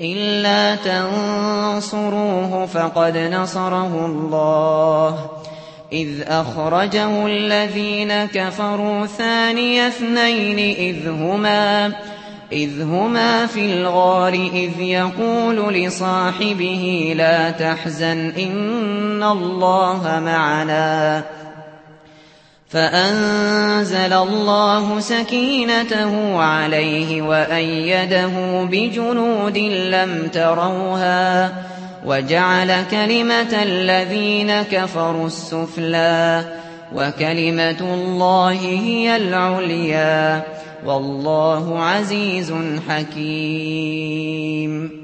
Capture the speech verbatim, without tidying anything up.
إلا تنصروه فقد نصره الله إذ أخرجه الذين كفروا ثاني اثنين إذ هما إذ هما في الغار إذ يقول لصاحبه لا تحزن إن الله معنا فأنزل الله سكينته عليه وأيده بجنود لم تروها وجعل كلمة الذين كفروا السفلى وكلمة الله هي العليا والله عزيز حكيم.